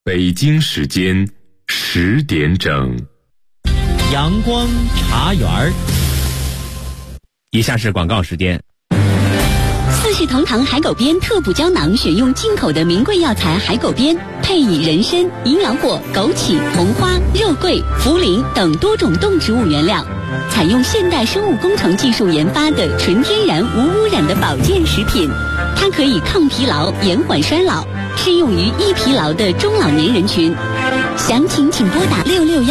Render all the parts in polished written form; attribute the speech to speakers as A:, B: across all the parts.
A: 北京时间10点整，
B: 阳光茶园儿。以下是广告时间。
C: 四世同堂海狗鞭特补胶囊选用进口的名贵药材海狗鞭，配以人参、银耳果、枸杞、红花、肉桂、茯苓等多种动植物原料，采用现代生物工程技术研发的纯天然无污染的保健食品。它可以抗疲劳、延缓衰老，适用于易疲劳的中老年人群。详情请拨打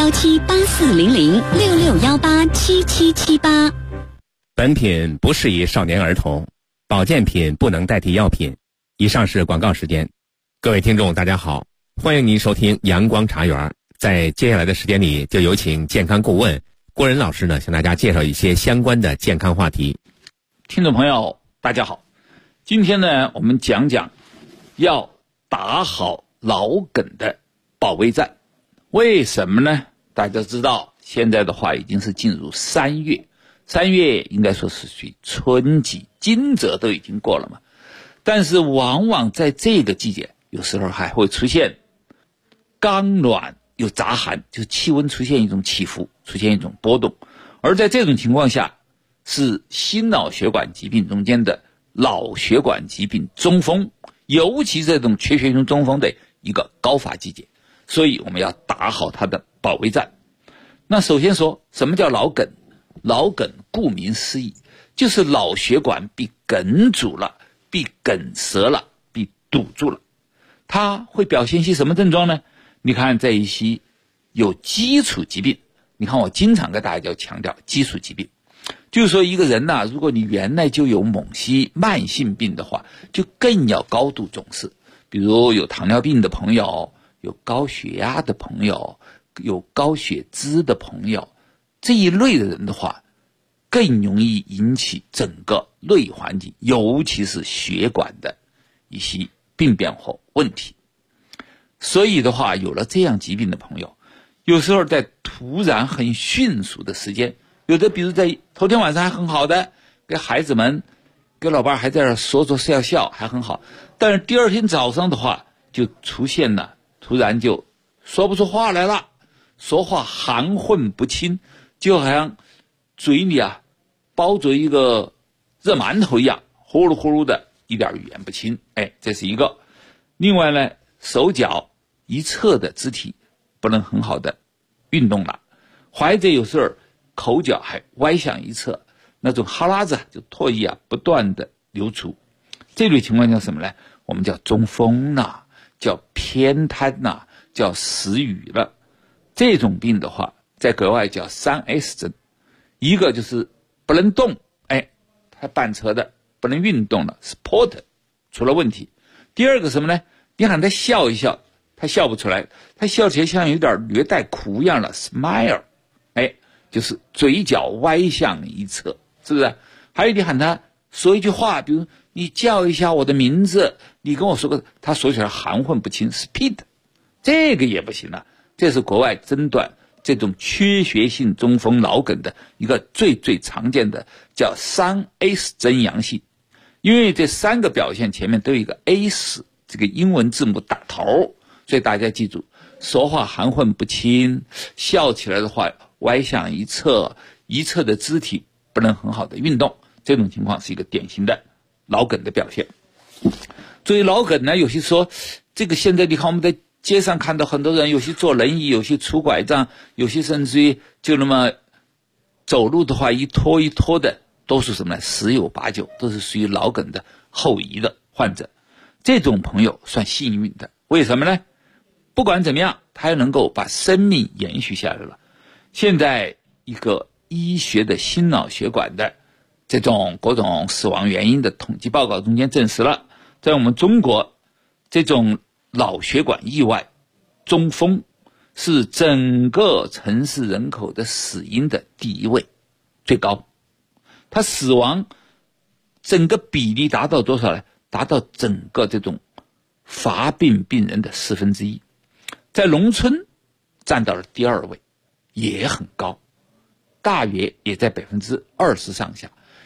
C: 6617840066187778。
B: 本品不适宜少年儿童，保健品不能代替药品。以上是广告时间。各位听众大家好，欢迎您收听阳光茶园。在接下来的时间里，就有请健康顾问郭仁老师呢，向大家介绍一些相关的健康话题。
D: 听众朋友大家好，今天呢我们讲讲要打好老梗的保卫战。为什么呢？大家知道现在的话已经是进入3月，3月应该说是属于春季，惊蛰都已经过了嘛。但是往往在这个季节，有时候还会出现刚暖又杂寒，就是气温出现一种起伏，出现一种波动。而在这种情况下，是心脑血管疾病中间的脑血管疾病中风，尤其这种缺血性中风的一个高发季节，所以我们要打好它的保卫战。那首先说什么叫脑梗？脑梗顾名思义，就是脑血管被梗阻了，被梗塞了，被堵住了。它会表现些什么症状呢？你看在一些有基础疾病，你看我经常跟大家强调基础疾病，就是说一个人呐，如果你原来就有某些慢性病的话，就更要高度重视。比如有糖尿病的朋友，有高血压的朋友，有高血脂的朋友，这一类的人的话，更容易引起整个内环境，尤其是血管的一些病变或问题。所以的话，有了这样疾病的朋友，有时候在突然很迅速的时间，有的比如在头天晚上还很好的，给孩子们给老伴还在这说笑还很好，但是第二天早上的话就出现了，突然就说不出话来了，说话含混不清，就好像嘴里包着一个热馒头一样，呼噜呼噜的，一点语言不清。这是一个。另外呢，手脚一侧的肢体不能很好的运动了，或者有时候口角还歪向一侧，那种哈喇子就唾液不断的流出。这类情况叫什么呢？我们叫中风啦，叫偏瘫啦，叫失语了。这种病的话，在国外叫3S 症，一个就是不能动，他半车的不能运动了 ，sport 出了问题。第二个什么呢？你喊他笑一笑，他笑不出来，他笑起来像有点略带哭一样了 ，smile， 就是嘴角歪向一侧，是不是？还有你喊他说一句话，比如你叫一下我的名字，你跟我说个，他说起来含混不清 ，speed， 这个也不行了。这是国外诊断这种缺血性中风脑梗的一个最常见的叫3S 真阳性，因为这3个表现前面都有一个 S 这个英文字母打头，所以大家记住，说话含混不清，笑起来的话歪向一侧，一侧的肢体不能很好的运动，这种情况是一个典型的脑梗的表现。所以脑梗呢，有些说这个现在你看我们在街上看到很多人，有些坐轮椅，有些拄拐杖，有些甚至于就那么走路的话一拖一拖的，都是什么呢？10有8九都是属于脑梗的后遗的患者。这种朋友算幸运的，为什么呢？不管怎么样，他还能够把生命延续下来了。现在一个医学的心脑血管的这种各种死亡原因的统计报告中间证实了，在我们中国这种脑血管意外中风是整个城市人口的死因的第1位，最高。它死亡整个比例达到多少呢？达到整个这种发病病人的1/4，在农村占到了第2位，也很高，大约也在20%上下。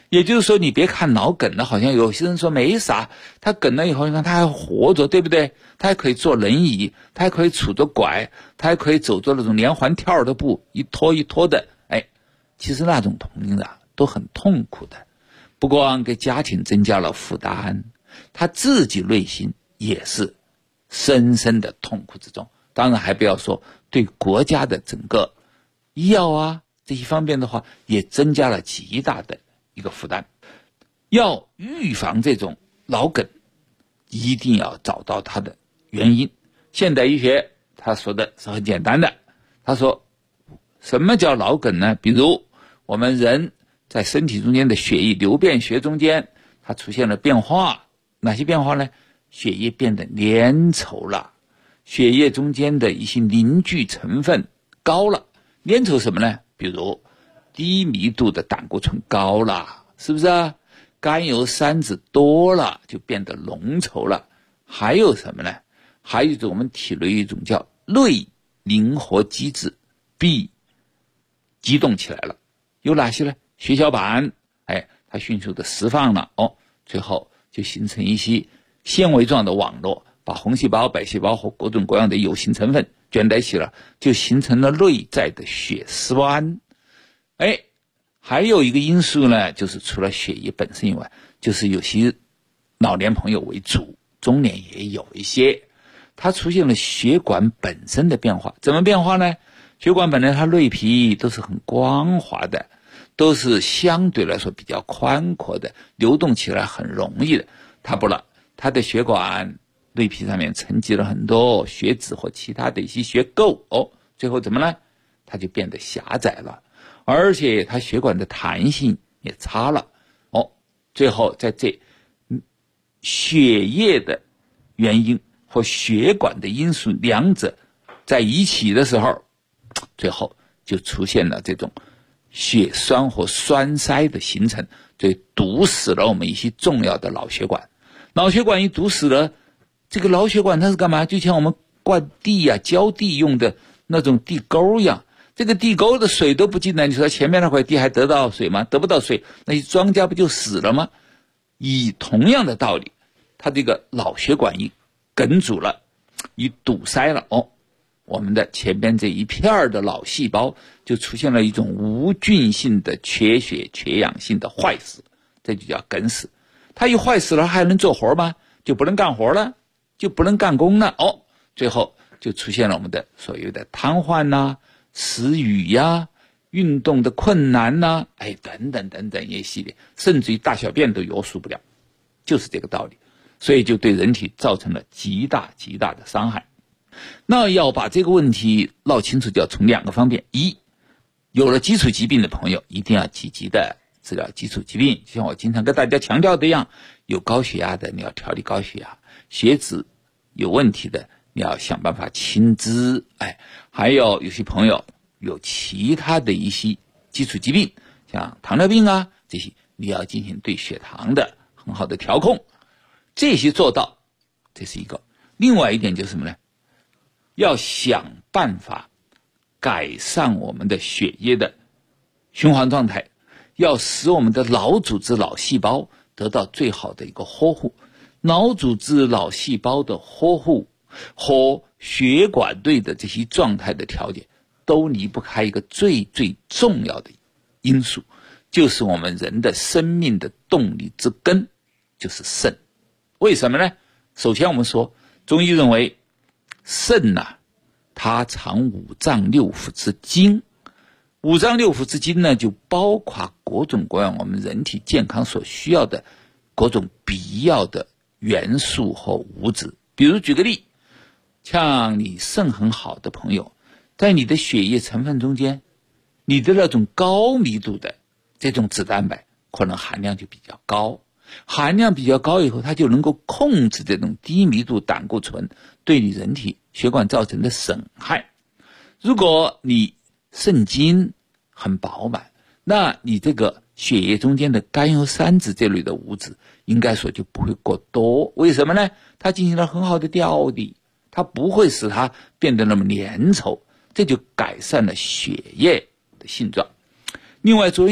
D: 也就是说，你别看脑梗了，好像有些人说没啥，他梗了以后，你看他还活着，对不对？他还可以坐轮椅，他还可以杵着拐，他还可以走着那种连环跳的步，一拖一拖的。其实那种童年都很痛苦的，不光给家庭增加了负担，他自己内心也是深深的痛苦之中。当然还不要说对国家的整个医药这些方面的话，也增加了极大的一个负担。要预防这种脑梗，一定要找到它的原因。现代医学他说的是很简单的，他说什么叫脑梗呢？比如我们人在身体中间的血液流变学中间，它出现了变化。哪些变化呢？血液变得粘稠了，血液中间的一些凝聚成分高了。粘稠什么呢？比如低密度的胆固醇高了，是不是啊？甘油三酯多了，就变得浓稠了。还有什么呢？还有一种我们体内一种叫内灵活机制被激动起来了。有哪些呢？血小板它迅速的释放了，最后就形成一些纤维状的网络，把红细胞、白细胞和各种各样的有形成分卷在一起了，就形成了内在的血丝湾。还有一个因素呢，就是除了血液本身以外，就是有些老年朋友为主，中年也有一些，它出现了血管本身的变化。怎么变化呢？血管本来它内皮都是很光滑的，都是相对来说比较宽阔的，流动起来很容易的。它不了，它的血管内皮上面沉积了很多血脂或其他的一些血垢，最后怎么呢？它就变得狭窄了，而且它血管的弹性也差了，最后在这血液的原因和血管的因素两者在一起的时候，最后就出现了这种血栓和栓塞的形成，就堵死了我们一些重要的脑血管。脑血管一堵死了，这个脑血管它是干嘛？就像我们灌地浇地用的那种地沟一样，这个地沟的水都不进来，你说前面那块地还得到水吗？得不到水，那些庄稼不就死了吗？以同样的道理，它这个脑血管一梗阻了，一堵塞了，我们的前边这一片的脑细胞就出现了一种无菌性的缺血缺氧性的坏死，这就叫梗死。它一坏死了还能做活吗？就不能干活了，就不能干工了，最后就出现了我们的所谓的瘫痪失语运动的困难等等等等一系列，甚至于大小便都约束不了，就是这个道理。所以就对人体造成了极大极大的伤害。那要把这个问题闹清楚，就要从两个方面：一，有了基础疾病的朋友一定要积极的治疗基础疾病，就像我经常跟大家强调的一样，有高血压的你要调理高血压，血脂有问题的你要想办法清脂，还有些朋友有其他的一些基础疾病，像糖尿病这些你要进行对血糖的很好的调控，这些做到，这是一个。另外一点就是什么呢？要想办法改善我们的血液的循环状态，要使我们的脑组织脑细胞得到最好的一个呵护。脑组织脑细胞的呵护和血管内的这些状态的调节都离不开一个最最重要的因素，就是我们人的生命的动力之根，就是肾。为什么呢？首先我们说，中医认为肾它藏五脏六腑之精，五脏六腑之精呢，就包括各种各样我们人体健康所需要的各种必要的元素和物质。比如举个例，像你肾很好的朋友，在你的血液成分中间，你的那种高密度的这种脂蛋白可能含量就比较高，含量比较高以后，它就能够控制这种低密度胆固醇对你人体血管造成的损害。如果你肾精很饱满，那你这个血液中间的甘油三酯这类的物质应该说就不会过多。为什么呢？它进行了很好的调理，它不会使它变得那么粘稠，这就改善了血液的性状。另外，作为你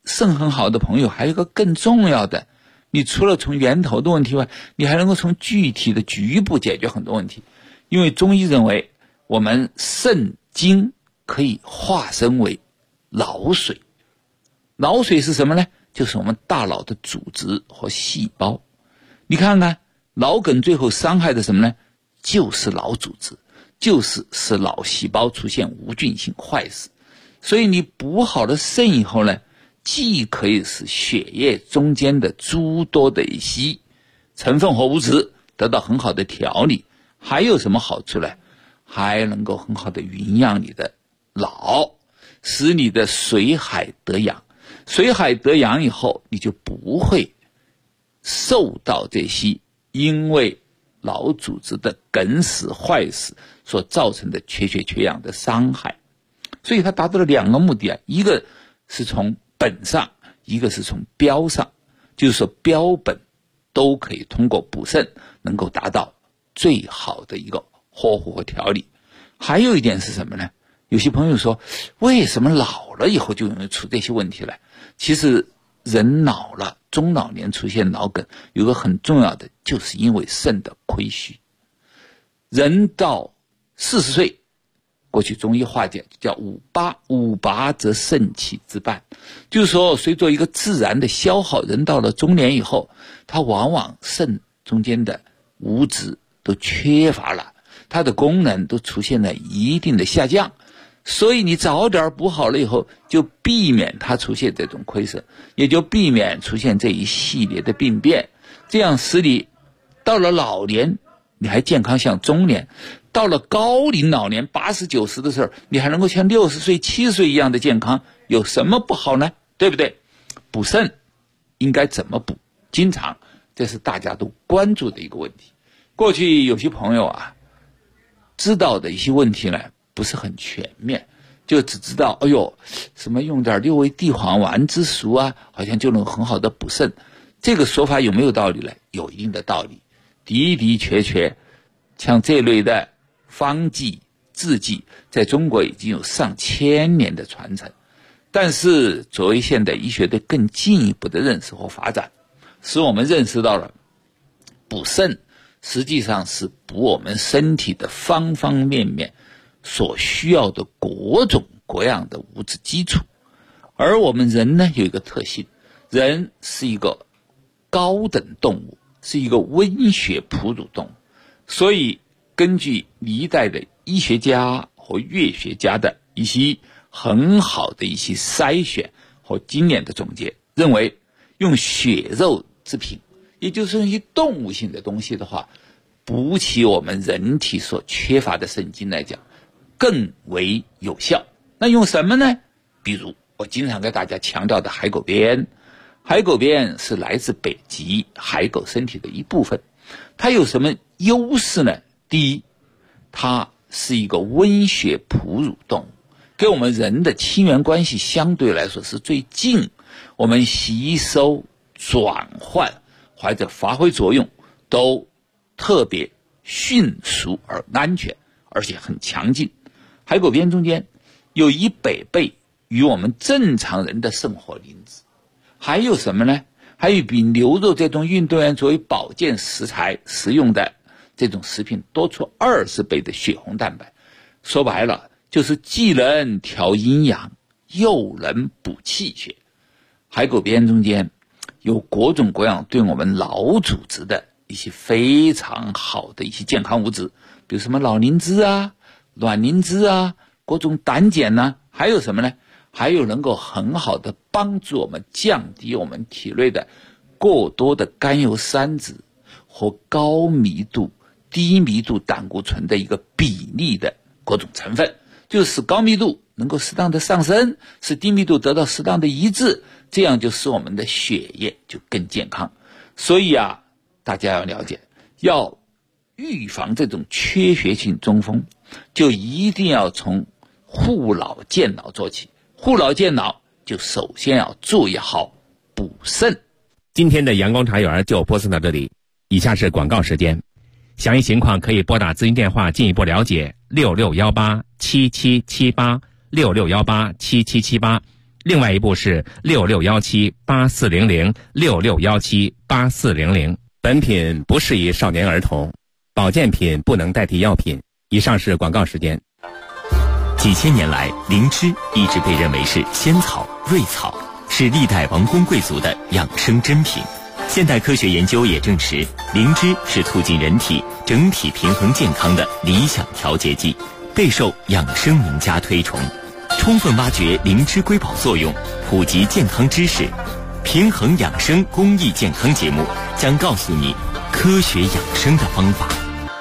D: 肾很好的朋友，还有一个更重要的，你除了从源头的问题外，你还能够从具体的局部解决很多问题。因为中医认为我们肾精可以化身为脑水。脑水是什么呢？就是我们大脑的组织和细胞。你看看脑梗最后伤害的什么呢？就是脑组织，就是使脑细胞出现无菌性坏死。所以你补好了肾以后呢，既可以使血液中间的诸多的一些成分和物质得到很好的调理，还有什么好处呢？还能够很好的营养你的脑，使你的水海得养。水海得养以后，你就不会受到这些因为脑组织的梗死坏死所造成的缺血缺氧的伤害。所以它达到了两个目的啊，一个是从本上，一个是从标上，就是说标本都可以通过补肾能够达到最好的一个呵护和调理。还有一点是什么呢？有些朋友说，为什么老了以后就容易出这些问题来？其实人老了，中老年出现脑梗，有个很重要的，就是因为肾的亏虚。人到40岁，过去中医化解叫58则肾气之半，就是说随着一个自然的消耗，人到了中年以后，他往往肾中间的物质都缺乏了，它的功能都出现了一定的下降。所以你早点补好了以后，就避免它出现这种亏损，也就避免出现这一系列的病变，这样使你到了老年你还健康像中年，到了高龄老年80、90的时候，你还能够像60岁、70岁一样的健康，有什么不好呢？对不对？补肾应该怎么补？经常这是大家都关注的一个问题。过去有些朋友啊，知道的一些问题呢不是很全面，就只知道什么用点六味地黄丸之术啊，好像就能很好的补肾。这个说法有没有道理呢？有一定的道理，的的确确像这类的方剂制剂在中国已经有上千年的传承。但是作为现代医学的更进一步的认识和发展，使我们认识到了补肾实际上是补我们身体的方方面面所需要的各种各样的物质基础。而我们人呢有一个特性，人是一个高等动物，是一个温血哺乳动物。所以根据历代的医学家和药学家的一些很好的一些筛选和经验的总结，认为用血肉制品，也就是一些动物性的东西的话，补起我们人体所缺乏的肾精来讲更为有效。那用什么呢？比如我经常给大家强调的海狗鞭。海狗鞭是来自北极海狗身体的一部分，它有什么优势呢？第一，它是一个温血哺乳动物，跟我们人的亲缘关系相对来说是最近，我们吸收、转换或者发挥作用都特别迅速而安全，而且很强劲。海狗鞭中间有100倍与我们正常人的生活灵芝。还有什么呢？还有比牛肉这种运动员作为保健食材食用的这种食品多出20倍的血红蛋白。说白了就是既能调阴阳又能补气血。海狗鞭中间有各种各样对我们脑组织的一些非常好的一些健康物质，比如什么脑磷脂啊、卵磷脂啊、各种胆碱啊，还有什么呢？还有能够很好的帮助我们降低我们体内的过多的甘油三酯和高密度、低密度胆固醇的一个比例的各种成分，就是使高密度能够适当的上升，使低密度得到适当的抑制，这样就使我们的血液就更健康。所以啊，大家要了解，要预防这种缺血性中风，就一定要从护脑健脑做起。护脑健脑就首先要注意好补肾。
B: 今天的阳光茶园就播送到这里，以下是广告时间。详细情况可以拨打咨询电话进一步了解，66187778，66187778， 另外一部是66178400，66178400。本品不适宜少年儿童，保健品不能代替药品。以上是广告时间。
E: 几千年来，灵芝一直被认为是仙草、瑞草，是历代王公贵族的养生珍品。现代科学研究也证实，灵芝是促进人体整体平衡健康的理想调节剂，备受养生名家推崇。充分挖掘灵芝瑰宝作用，普及健康知识，平衡养生公益健康节目将告诉你科学养生的方法。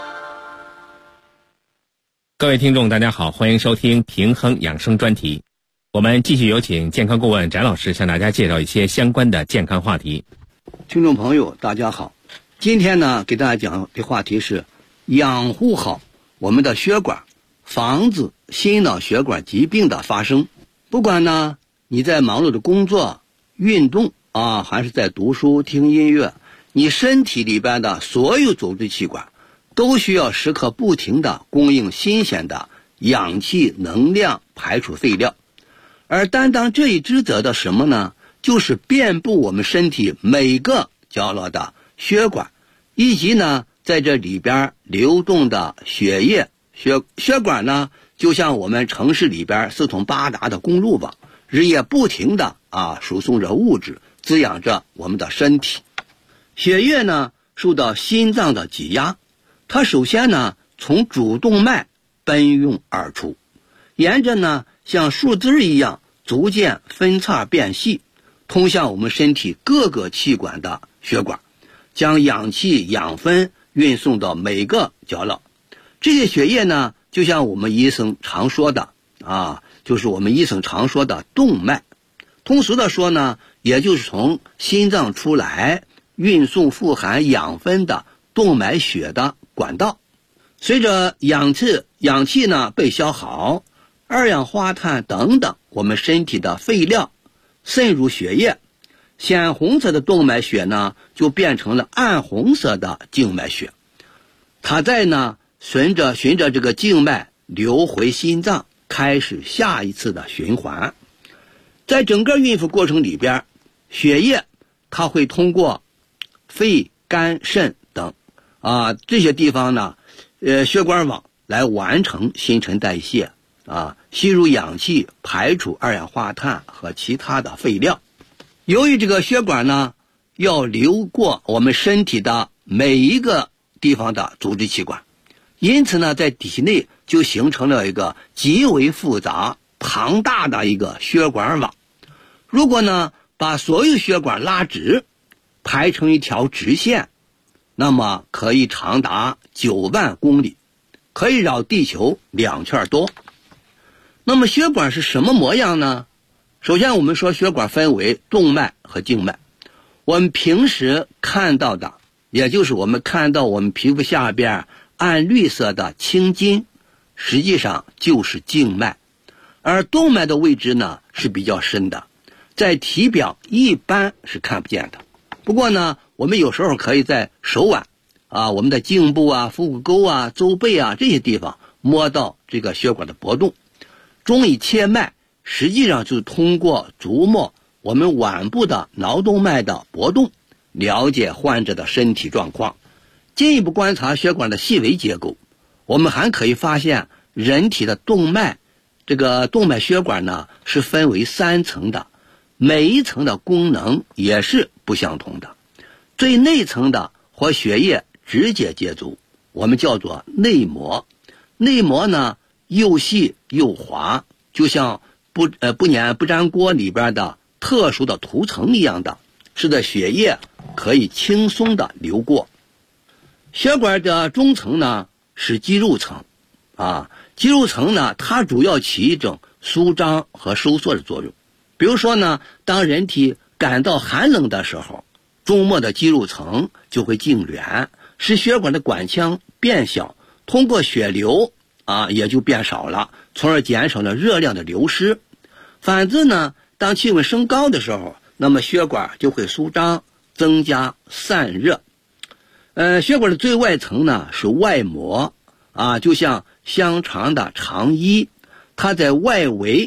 B: 各位听众大家好，欢迎收听平衡养生专题。我们继续有请健康顾问翟老师向大家介绍一些相关的健康话题。
F: 听众朋友大家好，今天呢给大家讲的话题是养护好我们的血管，防止心脑血管疾病的发生。不管呢你在忙碌的工作、运动还是在读书、听音乐，你身体里边的所有组织器官都需要时刻不停地供应新鲜的氧气、能量，排除废料。而担当这一职责的什么呢？就是遍布我们身体每个角落的血管，以及呢在这里边流动的血液。血管呢就像我们城市里边四通八达的公路网，日夜不停地输送着物质，滋养着我们的身体。血液呢受到心脏的挤压，它首先呢从主动脉奔涌而出，沿着呢像树枝一样逐渐分叉变细，通向我们身体各个器官的血管，将氧气、养分运送到每个角落。这些血液呢就像我们医生常说的就是我们医生常说的动脉。通俗的说呢，也就是从心脏出来运送富含养分的动脉血的管道。随着氧气呢被消耗，二氧化碳等等我们身体的废料渗入血液，鲜红色的动脉血呢就变成了暗红色的静脉血，它在呢循着这个静脉流回心脏，开始下一次的循环。在整个运输过程里边，血液它会通过肺、肝、肾等这些地方呢血管网来完成新陈代谢吸入氧气，排除二氧化碳和其他的废料。由于这个血管呢要流过我们身体的每一个地方的组织器官，因此呢在体内就形成了一个极为复杂庞大的一个血管网。如果呢把所有血管拉直，排成一条直线，那么可以长达9万公里，可以绕地球2圈多。那么血管是什么模样呢？首先我们说血管分为动脉和静脉。我们平时看到的，也就是我们看到我们皮肤下边暗绿色的青筋，实际上就是静脉。而动脉的位置呢是比较深的，在体表一般是看不见的。不过呢我们有时候可以在手腕我们的颈部腹股沟周背这些地方摸到这个血管的波动。中医切脉实际上就是通过琢磨我们腕部的脑动脉的波动，了解患者的身体状况。进一步观察血管的细微结构，我们还可以发现人体的动脉，这个动脉血管呢是分为3层的，每一层的功能也是不相同的。最内层的和血液直接接触，我们叫做内膜。内膜呢又细又滑，就像不粘锅里边的特殊的涂层一样的，使得血液可以轻松的流过。血管的中层呢是肌肉层肌肉层呢它主要起一种舒张和收缩的作用。比如说呢，当人体感到寒冷的时候，中末的肌肉层就会痉挛，使血管的管腔变小，通过血流也就变少了，从而减少了热量的流失。反之呢，当气温升高的时候，那么血管就会舒张，增加散热。血管的最外层呢是外膜就像香肠的肠衣，它在外围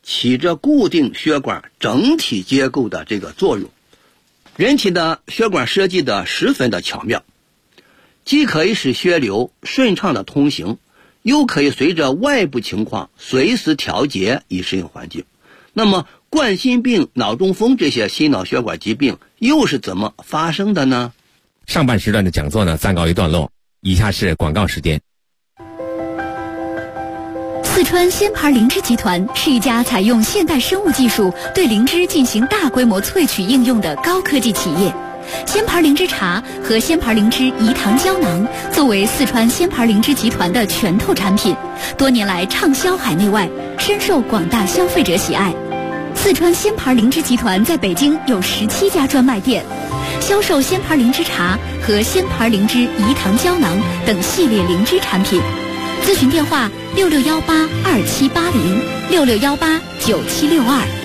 F: 起着固定血管整体结构的这个作用。人体的血管设计的十分的巧妙，既可以使血流顺畅的通行，又可以随着外部情况随时调节以适应环境。那么冠心病、脑中风这些心脑血管疾病又是怎么发生的呢？
B: 上半时段的讲座呢暂告一段落，以下是广告时间。
C: 四川仙牌灵芝集团是一家采用现代生物技术对灵芝进行大规模萃取应用的高科技企业。仙牌灵芝茶和仙牌灵芝饴糖胶囊作为四川仙牌灵芝集团的拳头产品，多年来畅销海内外，深受广大消费者喜爱。四川仙牌灵芝集团在北京有17家专卖店，销售仙牌灵芝茶和仙牌灵芝饴糖胶囊等系列灵芝产品。咨询电话66182780，66189762。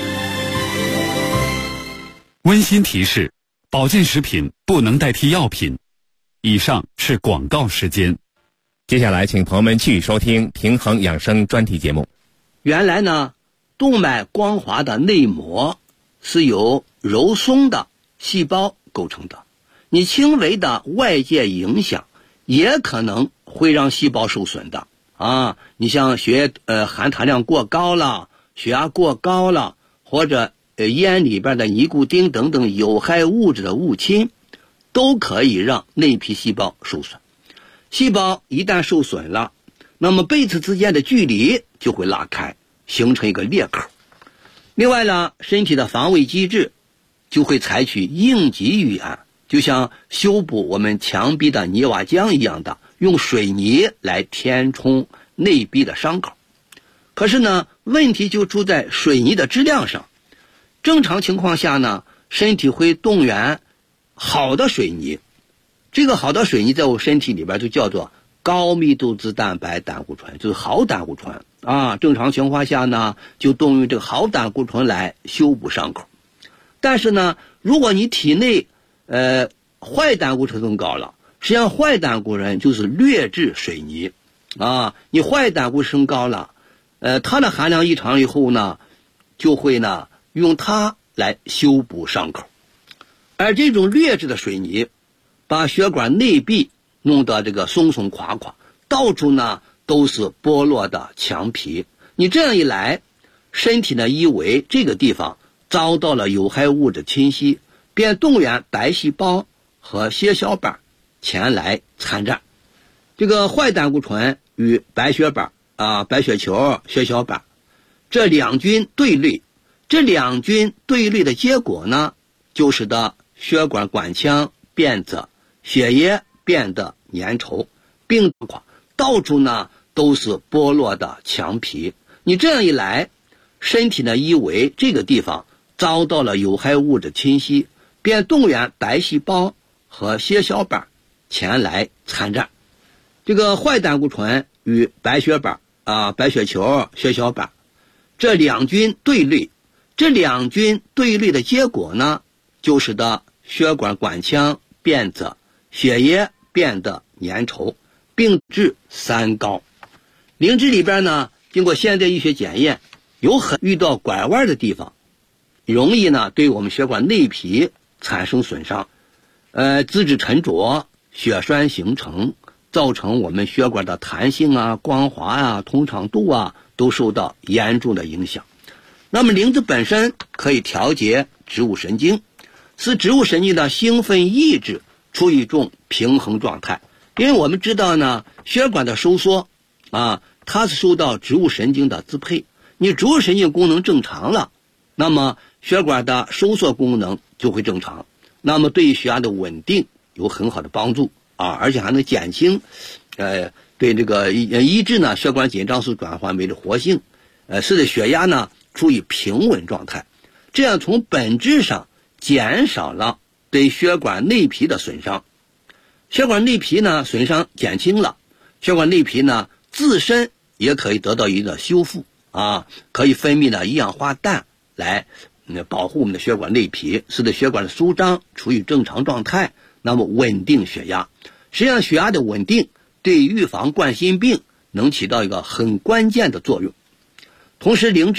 A: 温馨提示：保健食品不能代替药品。以上是广告时间。
B: 接下来请朋友们继续收听平衡养生专题节目。
F: 原来呢，动脉光滑的内膜是由柔松的细胞构成的，你轻微的外界影响也可能会让细胞受损的啊。你像含糖量过高了，血压过高了，或者烟里边的尼古丁等等有害物质的入侵，都可以让内皮细胞受损。细胞一旦受损了，那么彼此之间的距离就会拉开，形成一个裂口。另外呢，身体的防卫机制就会采取应急预案，就像修补我们墙壁的泥瓦浆一样的，用水泥来填充内壁的伤口。可是呢，问题就出在水泥的质量上。正常情况下呢，身体会动员好的水泥，这个好的水泥在我身体里边就叫做高密度脂蛋白胆固醇，就是好胆固醇啊。正常情况下呢，就动用这个好胆固醇来修补伤口。但是呢，如果你体内坏胆固醇更高了，实际上坏胆固醇就是劣质水泥啊。你坏胆固醇高了，它的含量异常以后呢，就会呢用它来修补伤口。而这种劣质的水泥把血管内壁弄得这个松松垮垮，到处呢都是剥落的墙皮。你这样一来，身体呢以为这个地方遭到了有害物质侵袭，便动员白细胞和血小板前来参战。这个坏胆固醇与白血板白血球、血小板这两军对垒，这两军对垒的结果呢，就使得血管管腔变窄，血液变得粘稠，并到处呢都是剥落的墙皮。你这样一来，身体呢以为这个地方遭到了有害物质侵袭，便动员白细胞和血小板前来参战。这个坏胆固醇与白血板白血球、血小板这两军对垒，这两军对垒的结果呢，就使得血管管腔变窄，血液变得粘稠，并致三高。灵芝里边呢，经过现代医学检验，有遇到拐弯的地方，容易呢对我们血管内皮产生损伤，资质沉着，血栓形成，造成我们血管的弹性光滑通畅度都受到严重的影响。那么灵芝本身可以调节植物神经，使植物神经的兴奋抑制处于一种平衡状态。因为我们知道呢，血管的收缩它是受到植物神经的支配。你植物神经功能正常了，那么血管的收缩功能就会正常，那么对血压的稳定有很好的帮助而且还能减轻对这个抑制呢血管紧张素转换酶的活性，使得血压呢处于平稳状态。这样从本质上减少了对血管内皮的损伤。血管内皮呢损伤减轻了，血管内皮呢自身也可以得到一定的修复可以分泌的一氧化氮来保护我们的血管内皮，使得血管的舒张处于正常状态，那么稳定血压。实际上血压的稳定对预防冠心病能起到一个很关键的作用。同时灵芝呢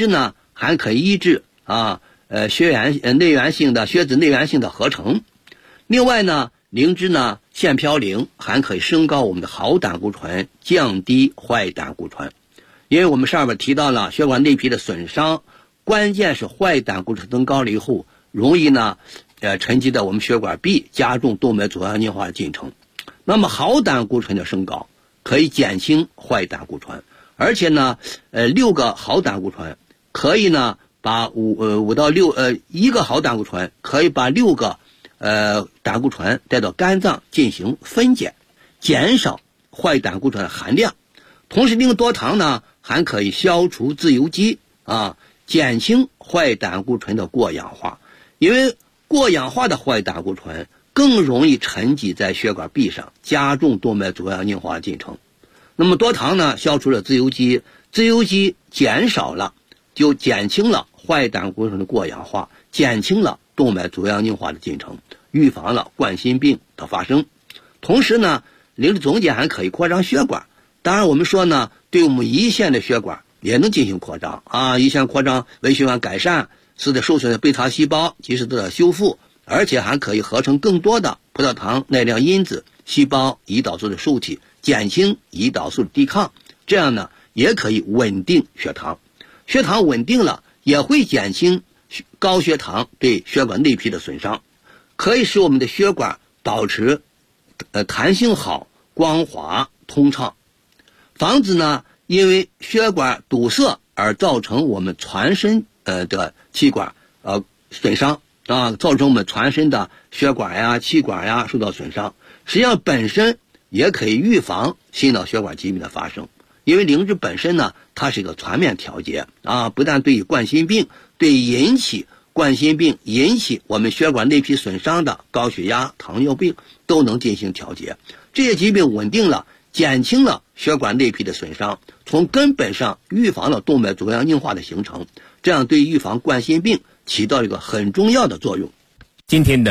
F: 还可以抑制内源性的血脂内源性的合成。另外呢，灵芝呢腺嘌呤还可以升高我们的好胆固醇，降低坏胆固醇。因为我们上面提到了血管内皮的损伤，关键是坏胆固醇增高了以后，容易呢沉积在我们血管壁，加重动脉粥样硬化的进程。那么好胆固醇的升高可以减轻坏胆固醇，而且呢6个好胆固醇可以呢把5到61个好胆固醇可以把6个胆固醇带到肝脏进行分解，减少坏胆固醇的含量。同时灵多糖呢还可以消除自由基减轻坏胆固醇的过氧化。因为过氧化的坏胆固醇更容易沉积在血管壁上，加重动脉粥样硬化的进程。那么多糖呢消除了自由基，自由基减少了，就减轻了坏胆固醇的过氧化，减轻了动脉粥样硬化的进程，预防了冠心病的发生。同时呢，灵芝总碱还可以扩张血管。当然我们说呢，对我们胰腺的血管也能进行扩张胰腺扩张，微血管改善，使得受损的贝塔细胞及时得到修复，而且还可以合成更多的葡萄糖耐量因子、细胞胰岛素的受体，减轻胰岛素的抵抗。这样呢也可以稳定血糖，血糖稳定了也会减轻高血糖对血管内皮的损伤，可以使我们的血管保持弹性好、光滑、通畅，防止呢因为血管堵塞而造成我们全身的气管损伤造成我们全身的血管呀、气管呀受到损伤。实际上本身也可以预防心脑血管疾病的发生，因为灵芝本身呢它是一个全面调节不但对于冠心病，对引起冠心病引起我们血管内皮损伤的高血压、糖尿病都能进行调节。这些疾病稳定了，减轻了血管内皮的损伤，从根本上预防了动脉粥样硬化的形成，这样对预防冠心病起到一个很重要的作用。
B: 今天的